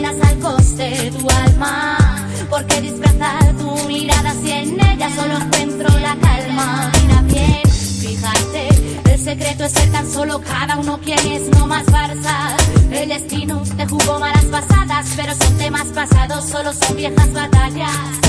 caminas al coste de tu alma. Porque disfrazar tu mirada si en ella solo encuentro la calma. Mira bien, fíjate, el secreto es ser tan solo cada uno quien es, no más farsa. El destino te jugó malas pasadas, pero son temas pasados, solo son viejas batallas.